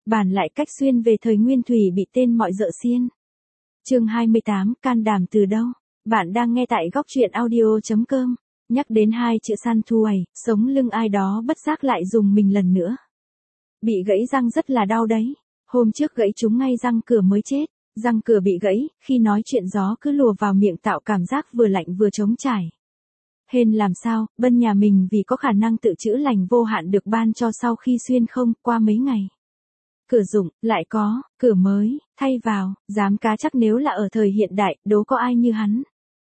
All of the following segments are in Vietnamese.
Bàn lại cách xuyên về thời nguyên thủy bị tên mọi dợ xiên. Chương 28, can đảm từ đâu? Bạn đang nghe tại góc truyện audio.com. Nhắc đến hai chữ săn thuầy, sống lưng ai đó bất giác lại dùng mình lần nữa. Bị gãy răng rất là đau đấy. Hôm trước gãy trúng ngay răng cửa mới chết. Răng cửa bị gãy, khi nói chuyện gió cứ lùa vào miệng tạo cảm giác vừa lạnh vừa trống trải. Hên làm sao, bên nhà mình vì có khả năng tự chữa lành vô hạn được ban cho sau khi xuyên không, qua mấy ngày. Cửa dụng, lại có, cửa mới, thay vào, dám cá chắc nếu là ở thời hiện đại, đố có ai như hắn.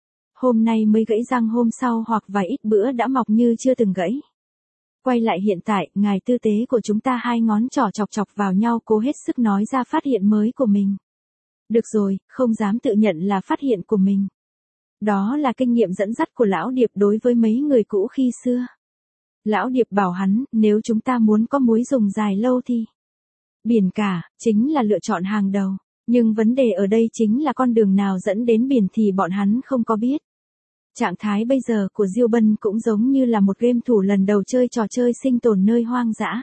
Hôm nay mới gãy răng hôm sau hoặc vài ít bữa đã mọc như chưa từng gãy. Quay lại hiện tại, ngài tư tế của chúng ta hai ngón trỏ chọc chọc vào nhau cố hết sức nói ra phát hiện mới của mình. Được rồi, không dám tự nhận là phát hiện của mình. Đó là kinh nghiệm dẫn dắt của Lão Điệp đối với mấy người cũ khi xưa. Lão Điệp bảo hắn, nếu chúng ta muốn có muối dùng dài lâu thì biển cả, chính là lựa chọn hàng đầu. Nhưng vấn đề ở đây chính là con đường nào dẫn đến biển thì bọn hắn không có biết. Trạng thái bây giờ của Diêu Bân cũng giống như là một game thủ lần đầu chơi trò chơi sinh tồn nơi hoang dã.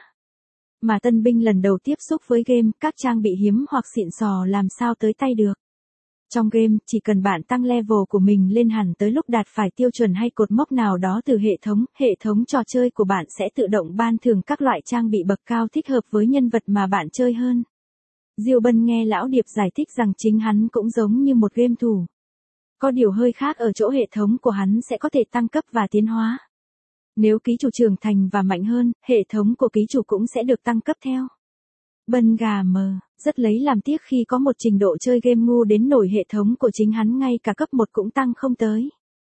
Mà tân binh lần đầu tiếp xúc với game, các trang bị hiếm hoặc xịn sò làm sao tới tay được. Trong game, chỉ cần bạn tăng level của mình lên hẳn tới lúc đạt phải tiêu chuẩn hay cột mốc nào đó từ hệ thống trò chơi của bạn sẽ tự động ban thưởng các loại trang bị bậc cao thích hợp với nhân vật mà bạn chơi hơn. Diêu Bân nghe Lão Điệp giải thích rằng chính hắn cũng giống như một game thủ. Có điều hơi khác ở chỗ hệ thống của hắn sẽ có thể tăng cấp và tiến hóa. Nếu ký chủ trưởng thành và mạnh hơn, hệ thống của ký chủ cũng sẽ được tăng cấp theo. Bân gà mờ, rất lấy làm tiếc khi có một trình độ chơi game ngu đến nổi hệ thống của chính hắn ngay cả cấp 1 cũng tăng không tới.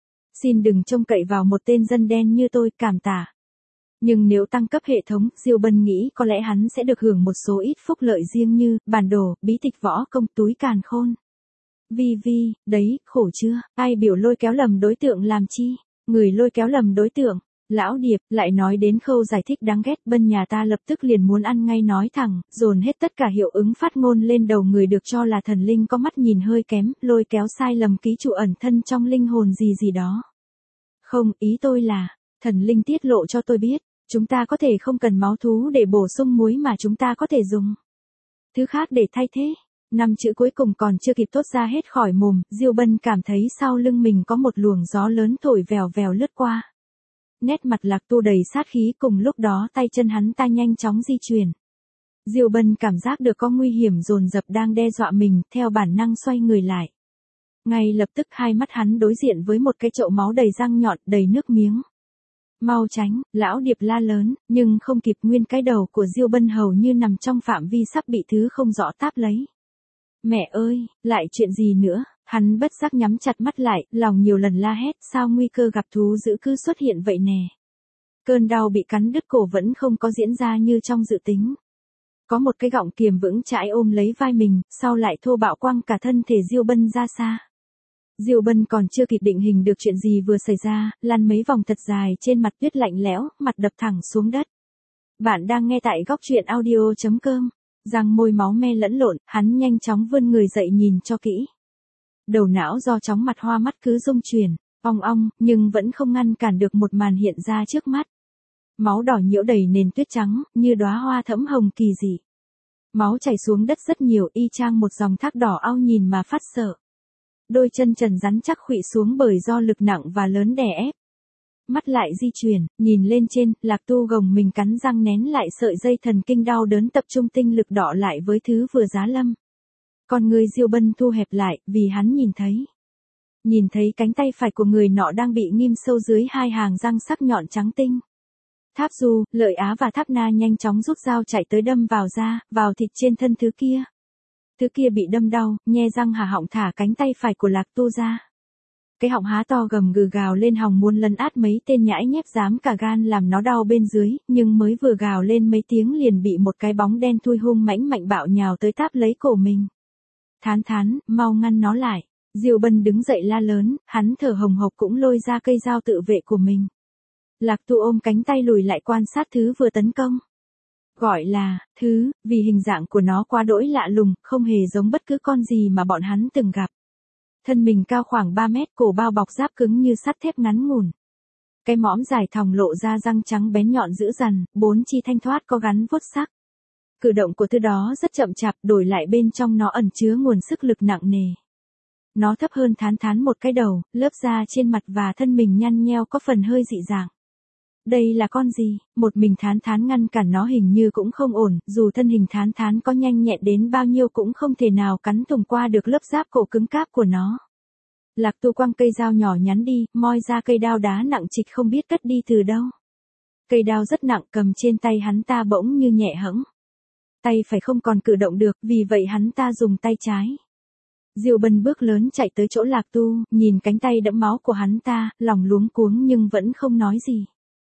Xin đừng trông cậy vào một tên dân đen như tôi, cảm tạ. Nhưng nếu tăng cấp hệ thống, Diêu Bân nghĩ có lẽ hắn sẽ được hưởng một số ít phúc lợi riêng như bản đồ, bí tịch võ công, túi càn khôn. Đấy, khổ chưa, ai biểu lôi kéo lầm đối tượng làm chi, người lôi kéo lầm đối tượng. Lão Điệp lại nói đến khâu giải thích đáng ghét, bên nhà ta lập tức liền muốn ăn ngay nói thẳng, dồn hết tất cả hiệu ứng phát ngôn lên đầu người được cho là thần linh có mắt nhìn hơi kém, lôi kéo sai lầm ký chủ ẩn thân trong linh hồn gì đó. Không, ý tôi là, thần linh tiết lộ cho tôi biết, chúng ta có thể không cần máu thú để bổ sung muối mà chúng ta có thể dùng thứ khác để thay thế. 5 chữ cuối cùng còn chưa kịp thốt ra hết khỏi mồm, Diêu Bân cảm thấy sau lưng mình có một luồng gió lớn thổi vèo vèo lướt qua. Nét mặt Lạc Tu đầy sát khí, cùng lúc đó tay chân hắn ta nhanh chóng di chuyển. Diêu Bân cảm giác được có nguy hiểm dồn dập đang đe dọa mình, theo bản năng xoay người lại. Ngay lập tức hai mắt hắn đối diện với một cái chậu máu đầy răng nhọn, đầy nước miếng. Mau tránh, Lão Điệp la lớn, nhưng không kịp, nguyên cái đầu của Diêu Bân hầu như nằm trong phạm vi sắp bị thứ không rõ táp lấy. Mẹ ơi, lại chuyện gì nữa? Hắn bất giác nhắm chặt mắt lại, lòng nhiều lần la hét, sao nguy cơ gặp thú dữ cứ xuất hiện vậy nè. Cơn đau bị cắn đứt cổ vẫn không có diễn ra như trong dự tính. Có một cái gọng kiềm vững chãi ôm lấy vai mình, sau lại thô bạo quăng cả thân thể Diêu Bân ra xa. Diêu Bân còn chưa kịp định hình được chuyện gì vừa xảy ra, lăn mấy vòng thật dài trên mặt tuyết lạnh lẽo, mặt đập thẳng xuống đất. Bạn đang nghe tại góc truyện audio.com. Răng môi máu me lẫn lộn, hắn nhanh chóng vươn người dậy nhìn cho kỹ. Đầu não do chóng mặt hoa mắt cứ rung chuyển, ong ong, nhưng vẫn không ngăn cản được một màn hiện ra trước mắt. Máu đỏ nhiễu đầy nền tuyết trắng, như đóa hoa thẫm hồng kỳ dị. Máu chảy xuống đất rất nhiều, y chang một dòng thác đỏ ao nhìn mà phát sợ. Đôi chân trần rắn chắc khuỵu xuống bởi do lực nặng và lớn đè ép. Mắt lại di chuyển, nhìn lên trên, Lạc Tu gồng mình cắn răng nén lại sợi dây thần kinh đau đớn, tập trung tinh lực đọ lại với thứ vừa giá lâm. Con người Diêu Bân thu hẹp lại, vì hắn nhìn thấy cánh tay phải của người nọ đang bị ghim sâu dưới hai hàng răng sắc nhọn trắng tinh. Tháp Du, Lợi Á và Tháp Na nhanh chóng rút dao chạy tới đâm vào da, vào thịt trên thân thứ kia. Thứ kia bị đâm đau, nhe răng há họng thả cánh tay phải của Lạc Tu ra. Cái họng há to gầm gừ gào lên hòng muốn lấn át mấy tên nhãi nhép dám cả gan làm nó đau bên dưới, nhưng mới vừa gào lên mấy tiếng liền bị một cái bóng đen thui hung mãnh mạnh bạo nhào tới táp lấy cổ mình. Thán, mau ngăn nó lại. Diêu Bân đứng dậy la lớn, hắn thở hồng hộc cũng lôi ra cây dao tự vệ của mình. Lạc Tu ôm cánh tay lùi lại quan sát thứ vừa tấn công. Gọi là thứ, vì hình dạng của nó quá đỗi lạ lùng, không hề giống bất cứ con gì mà bọn hắn từng gặp. Thân mình cao khoảng 3 mét, cổ bao bọc giáp cứng như sắt thép ngắn ngủn. Cái mõm dài thòng lộ ra răng trắng bén nhọn dữ dằn, 4 chi thanh thoát có gắn vuốt sắc. Cử động của thứ đó rất chậm chạp, đổi lại bên trong nó ẩn chứa nguồn sức lực nặng nề. Nó thấp hơn Thán Thán một cái đầu, lớp da trên mặt và thân mình nhăn nheo có phần hơi dị dạng. Đây là con gì? Một mình Thán Thán ngăn cản nó hình như cũng không ổn, dù thân hình Thán Thán có nhanh nhẹn đến bao nhiêu cũng không thể nào cắn thủng qua được lớp giáp cổ cứng cáp của nó. Lạc Tu quăng cây dao nhỏ nhắn đi, moi ra cây đao đá nặng trịch không biết cất đi từ đâu. Cây đao rất nặng cầm trên tay hắn ta bỗng như nhẹ hẫng. Tay phải không còn cử động được, vì vậy hắn ta dùng tay trái. Diêu Bân bước lớn chạy tới chỗ Lạc Tu, nhìn cánh tay đẫm máu của hắn ta, lòng luống cuống nhưng vẫn không nói gì.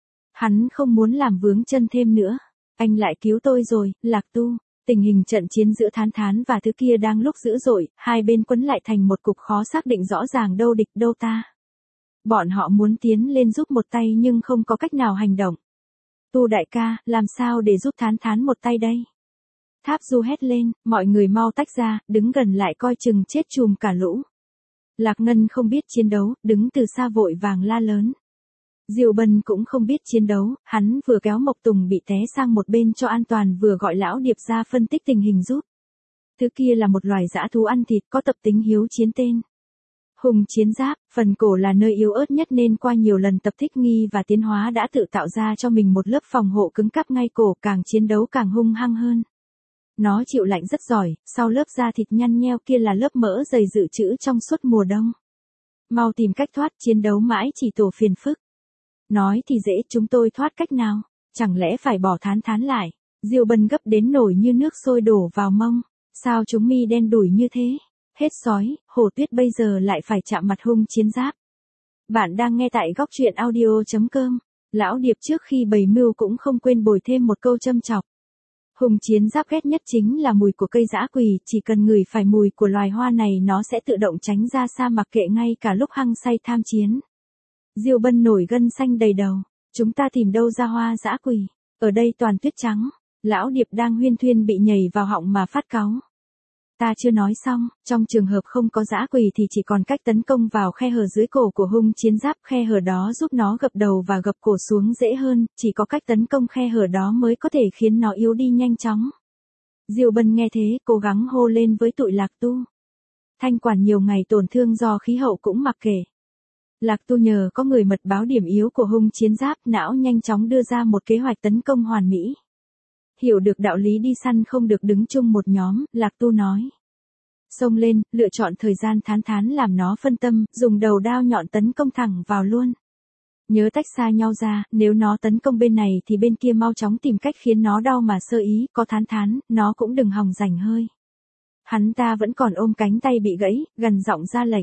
Hắn không muốn làm vướng chân thêm nữa. Anh lại cứu tôi rồi, Lạc Tu. Tình hình trận chiến giữa Thán Thán và thứ kia đang lúc dữ dội, hai bên quấn lại thành một cục khó xác định rõ ràng đâu địch đâu ta. Bọn họ muốn tiến lên giúp một tay nhưng không có cách nào hành động. Tu đại ca, làm sao để giúp Thán Thán một tay đây? Tháp Du hét lên, mọi người mau tách ra, đứng gần lại coi chừng chết chùm cả lũ. Lạc Ngân không biết chiến đấu, đứng từ xa vội vàng la lớn. Diêu Bân cũng không biết chiến đấu, hắn vừa kéo Mộc Tùng bị té sang một bên cho an toàn vừa gọi Lão Điệp ra phân tích tình hình giúp. Thứ kia là một loài dã thú ăn thịt có tập tính hiếu chiến tên. Hùng chiến giáp, phần cổ là nơi yếu ớt nhất nên qua nhiều lần tập thích nghi và tiến hóa đã tự tạo ra cho mình một lớp phòng hộ cứng cáp ngay cổ, càng chiến đấu càng hung hăng hơn. Nó chịu lạnh rất giỏi, sau lớp da thịt nhăn nheo kia là lớp mỡ dày dự trữ trong suốt mùa đông. Mau tìm cách thoát, chiến đấu mãi chỉ tổ phiền phức. Nói thì dễ, chúng tôi thoát cách nào? Chẳng lẽ phải bỏ Thán Thán lại? Diêu Bân gấp đến nổi như nước sôi đổ vào mông. Sao chúng mi đen đủi như thế? Hết sói, Hổ Tuyết bây giờ lại phải chạm mặt hung chiến giáp. Bạn đang nghe tại góc truyện audio.com. Lão Điệp trước khi bày mưu cũng không quên bồi thêm một câu châm chọc. Hung chiến giáp ghét nhất chính là mùi của cây dã quỳ, chỉ cần ngửi phải mùi của loài hoa này nó sẽ tự động tránh ra xa mặc kệ ngay cả lúc hăng say tham chiến. Diêu Bân nổi gân xanh đầy đầu, chúng ta tìm đâu ra hoa dã quỳ, ở đây toàn tuyết trắng. Lão Điệp đang huyên thuyên bị nhảy vào họng mà phát cáu. Ta chưa nói xong, trong trường hợp không có dã quỳ thì chỉ còn cách tấn công vào khe hở dưới cổ của hung chiến giáp, khe hở đó giúp nó gập đầu và gập cổ xuống dễ hơn, chỉ có cách tấn công khe hở đó mới có thể khiến nó yếu đi nhanh chóng. Diêu Bân nghe thế, cố gắng hô lên với tụi Lạc Tu. Thanh quản nhiều ngày tổn thương do khí hậu cũng mặc kệ. Lạc Tu nhờ có người mật báo điểm yếu của hung chiến giáp, não nhanh chóng đưa ra một kế hoạch tấn công hoàn mỹ. Hiểu được đạo lý đi săn không được đứng chung một nhóm, Lạc Tu nói. Xông lên, lựa chọn thời gian Thán Thán làm nó phân tâm, dùng đầu đao nhọn tấn công thẳng vào luôn. Nhớ tách xa nhau ra, nếu nó tấn công bên này thì bên kia mau chóng tìm cách khiến nó đau mà sơ ý, có Thán Thán, nó cũng đừng hòng rảnh hơi. Hắn ta vẫn còn ôm cánh tay bị gãy, gần giọng ra lệnh.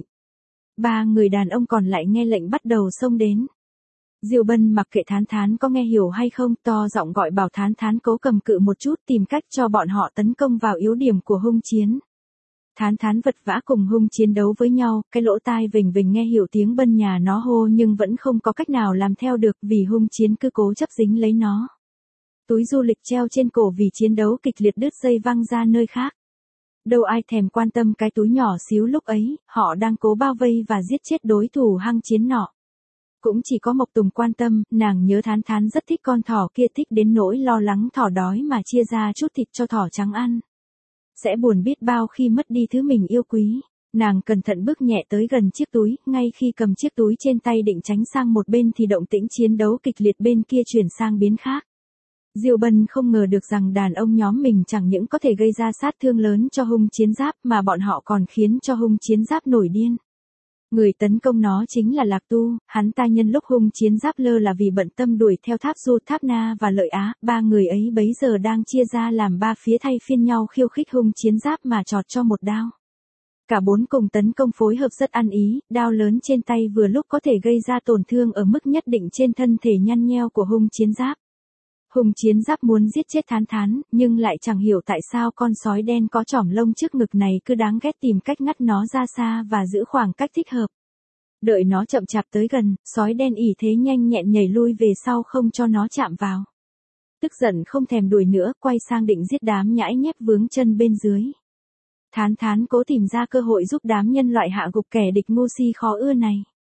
Ba người đàn ông còn lại nghe lệnh bắt đầu xông đến. Diêu Bân mặc kệ Thán Thán có nghe hiểu hay không, to giọng gọi bảo Thán Thán cố cầm cự một chút, tìm cách cho bọn họ tấn công vào yếu điểm của hung chiến. Thán Thán vật vã cùng hung chiến đấu với nhau, cái lỗ tai vình vình nghe hiểu tiếng Bân nhà nó hô nhưng vẫn không có cách nào làm theo được vì hung chiến cứ cố chấp dính lấy nó. Túi du lịch treo trên cổ vì chiến đấu kịch liệt đứt dây văng ra nơi khác. Đâu ai thèm quan tâm cái túi nhỏ xíu lúc ấy, họ đang cố bao vây và giết chết đối thủ hăng chiến nọ. Cũng chỉ có Mộc Tùng quan tâm, nàng nhớ Thán Thán rất thích con thỏ kia, thích đến nỗi lo lắng thỏ đói mà chia ra chút thịt cho thỏ trắng ăn. Sẽ buồn biết bao khi mất đi thứ mình yêu quý. Nàng cẩn thận bước nhẹ tới gần chiếc túi, ngay khi cầm chiếc túi trên tay định tránh sang một bên thì động tĩnh chiến đấu kịch liệt bên kia chuyển sang biến khác. Diêu Bân không ngờ được rằng đàn ông nhóm mình chẳng những có thể gây ra sát thương lớn cho hung chiến giáp mà bọn họ còn khiến cho hung chiến giáp nổi điên. Người tấn công nó chính là Lạc Tu, hắn ta nhân lúc hung chiến giáp lơ là vì bận tâm đuổi theo Tháp Du, Tháp Na và Lợi Á, ba người ấy bấy giờ đang chia ra làm ba phía thay phiên nhau khiêu khích hung chiến giáp mà chọt cho một đao. Cả bốn cùng tấn công phối hợp rất ăn ý, đao lớn trên tay vừa lúc có thể gây ra tổn thương ở mức nhất định trên thân thể nhăn nheo của hung chiến giáp. Hung chiến giáp muốn giết chết Thán Thán, nhưng lại chẳng hiểu tại sao con sói đen có chỏm lông trước ngực này cứ đáng ghét tìm cách ngắt nó ra xa và giữ khoảng cách thích hợp. Đợi nó chậm chạp tới gần, sói đen ỷ thế nhanh nhẹn nhảy lui về sau không cho nó chạm vào. Tức giận không thèm đuổi nữa, quay sang định giết đám nhãi nhép vướng chân bên dưới. Thán Thán cố tìm ra cơ hội giúp đám nhân loại hạ gục kẻ địch ngu si khó ưa này.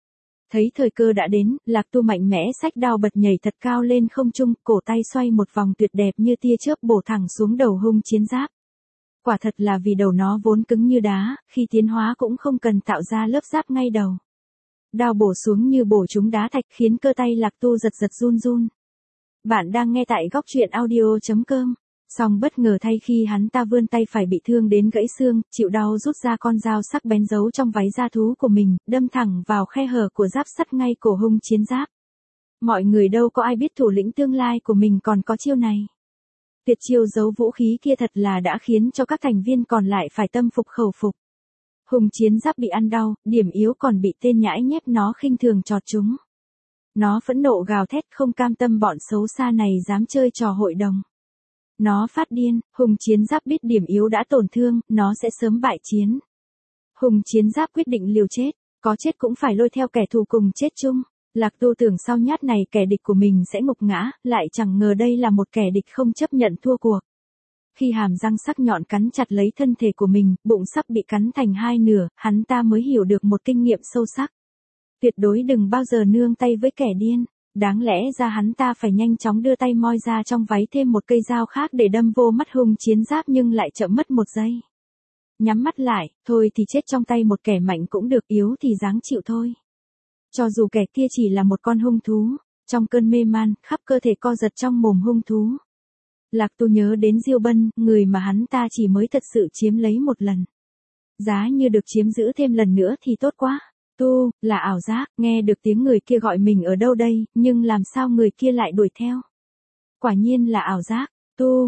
Thấy thời cơ đã đến, Lạc Tu mạnh mẽ xách đao bật nhảy thật cao lên không trung, cổ tay xoay một vòng tuyệt đẹp như tia chớp bổ thẳng xuống đầu hung chiến giáp. Quả thật là vì đầu nó vốn cứng như đá, khi tiến hóa cũng không cần tạo ra lớp giáp ngay đầu. Đao bổ xuống như bổ trúng đá thạch khiến cơ tay Lạc Tu giật giật run run. Bạn đang nghe tại góc truyện audio.com. Song bất ngờ thay khi hắn ta vươn tay phải bị thương đến gãy xương, chịu đau rút ra con dao sắc bén giấu trong váy da thú của mình, đâm thẳng vào khe hở của giáp sắt ngay cổ hung chiến giáp. Mọi người đâu có ai biết thủ lĩnh tương lai của mình còn có chiêu này. Tuyệt chiêu giấu vũ khí kia thật là đã khiến cho các thành viên còn lại phải tâm phục khẩu phục. Hung chiến giáp bị ăn đau, điểm yếu còn bị tên nhãi nhép nó khinh thường chọt chúng. Nó phẫn nộ gào thét không cam tâm bọn xấu xa này dám chơi trò hội đồng. Nó phát điên, hung chiến giáp biết điểm yếu đã tổn thương, nó sẽ sớm bại chiến. Hung chiến giáp quyết định liều chết, có chết cũng phải lôi theo kẻ thù cùng chết chung. Lạc Tu tưởng sau nhát này kẻ địch của mình sẽ ngục ngã, lại chẳng ngờ đây là một kẻ địch không chấp nhận thua cuộc. Khi hàm răng sắc nhọn cắn chặt lấy thân thể của mình, bụng sắp bị cắn thành hai nửa, hắn ta mới hiểu được một kinh nghiệm sâu sắc. Tuyệt đối đừng bao giờ nương tay với kẻ điên. Đáng lẽ ra hắn ta phải nhanh chóng đưa tay moi ra trong váy thêm một cây dao khác để đâm vô mắt hung chiến giáp nhưng lại chậm mất một giây. Nhắm mắt lại, thôi thì chết trong tay một kẻ mạnh cũng được, yếu thì ráng chịu thôi. Cho dù kẻ kia chỉ là một con hung thú, trong cơn mê man, khắp cơ thể co giật trong mồm hung thú. Lạc Tu nhớ đến Diêu Bân, người mà hắn ta chỉ mới thật sự chiếm lấy một lần. Giá như được chiếm giữ thêm lần nữa thì tốt quá. Tu, là ảo giác, nghe được tiếng người kia gọi mình ở đâu đây, nhưng làm sao người kia lại đuổi theo? Quả nhiên là ảo giác. Tu,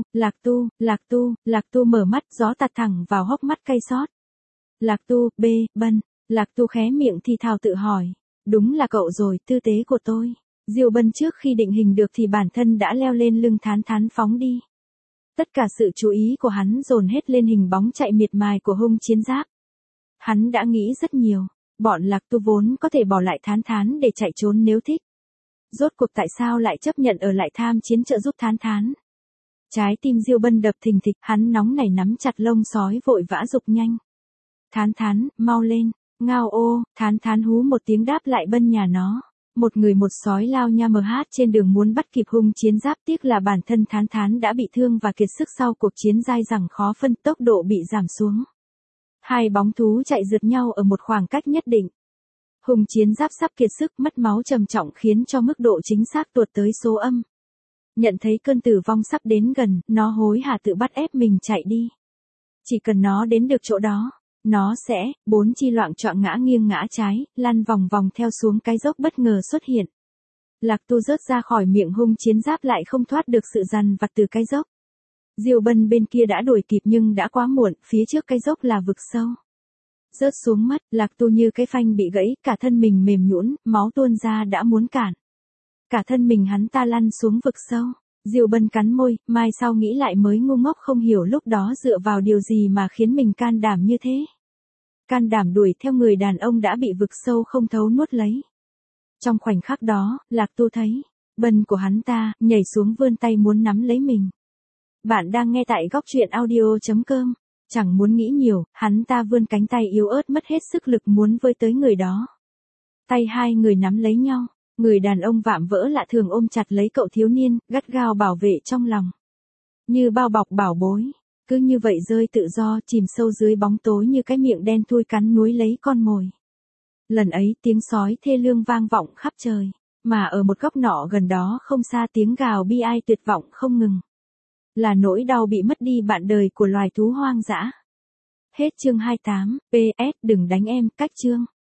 Lạc Tu mở mắt, gió tạt thẳng vào hốc mắt cay xót. Lạc Tu, Bân, Lạc Tu khé miệng thì thào tự hỏi. Đúng là cậu rồi, tư tế của tôi. Diêu Bân trước khi định hình được thì bản thân đã leo lên lưng thán thán phóng đi. Tất cả sự chú ý của hắn dồn hết lên hình bóng chạy miệt mài của hung chiến giáp. Hắn đã nghĩ rất nhiều. Bọn Lạc Tu vốn có thể bỏ lại thán thán để chạy trốn nếu thích. Rốt cuộc tại sao lại chấp nhận ở lại tham chiến trợ giúp thán thán? Trái tim Diêu Bân đập thình thịch, hắn nóng nảy nắm chặt lông sói vội vã giục nhanh. Thán thán, mau lên, ngao ô, thán thán hú một tiếng đáp lại Bân nhà nó. Một người một sói lao nha mờ hát trên đường muốn bắt kịp hung chiến giáp, tiếc là bản thân thán thán đã bị thương và kiệt sức sau cuộc chiến dai dẳng khó phân, tốc độ bị giảm xuống. Hai bóng thú chạy rượt nhau ở một khoảng cách nhất định. Hung chiến giáp sắp kiệt sức, mất máu trầm trọng khiến cho mức độ chính xác tuột tới số âm. Nhận thấy cơn tử vong sắp đến gần, nó hối hả tự bắt ép mình chạy đi. Chỉ cần nó đến được chỗ đó, nó sẽ, bốn chi loạng choạng ngã nghiêng ngã trái, lăn vòng vòng theo xuống cái dốc bất ngờ xuất hiện. Lạc Tu rớt ra khỏi miệng hung chiến giáp lại không thoát được sự dằn vặt từ cái dốc. Diêu Bân bên kia đã đuổi kịp nhưng đã quá muộn, phía trước cái dốc là vực sâu. Rớt xuống mất, Lạc Tu như cái phanh bị gãy, cả thân mình mềm nhũn, máu tuôn ra đã muốn cản. Cả thân mình hắn ta lăn xuống vực sâu. Diêu Bân cắn môi, mai sau nghĩ lại mới ngu ngốc không hiểu lúc đó dựa vào điều gì mà khiến mình can đảm như thế. Can đảm đuổi theo người đàn ông đã bị vực sâu không thấu nuốt lấy. Trong khoảnh khắc đó, Lạc Tu thấy, Bân của hắn ta, nhảy xuống vươn tay muốn nắm lấy mình. Bạn đang nghe tại góc truyện audio.com. Chẳng muốn nghĩ nhiều, hắn ta vươn cánh tay yếu ớt mất hết sức lực muốn với tới người đó. Tay hai người nắm lấy nhau, người đàn ông vạm vỡ lạ thường ôm chặt lấy cậu thiếu niên, gắt gao bảo vệ trong lòng. Như bao bọc bảo bối, cứ như vậy rơi tự do, chìm sâu dưới bóng tối như cái miệng đen thui cắn núi lấy con mồi. Lần ấy tiếng sói thê lương vang vọng khắp trời, mà ở một góc nọ gần đó không xa tiếng gào bi ai tuyệt vọng không ngừng. Là nỗi đau bị mất đi bạn đời của loài thú hoang dã. Hết chương 28, PS đừng đánh em, cách chương.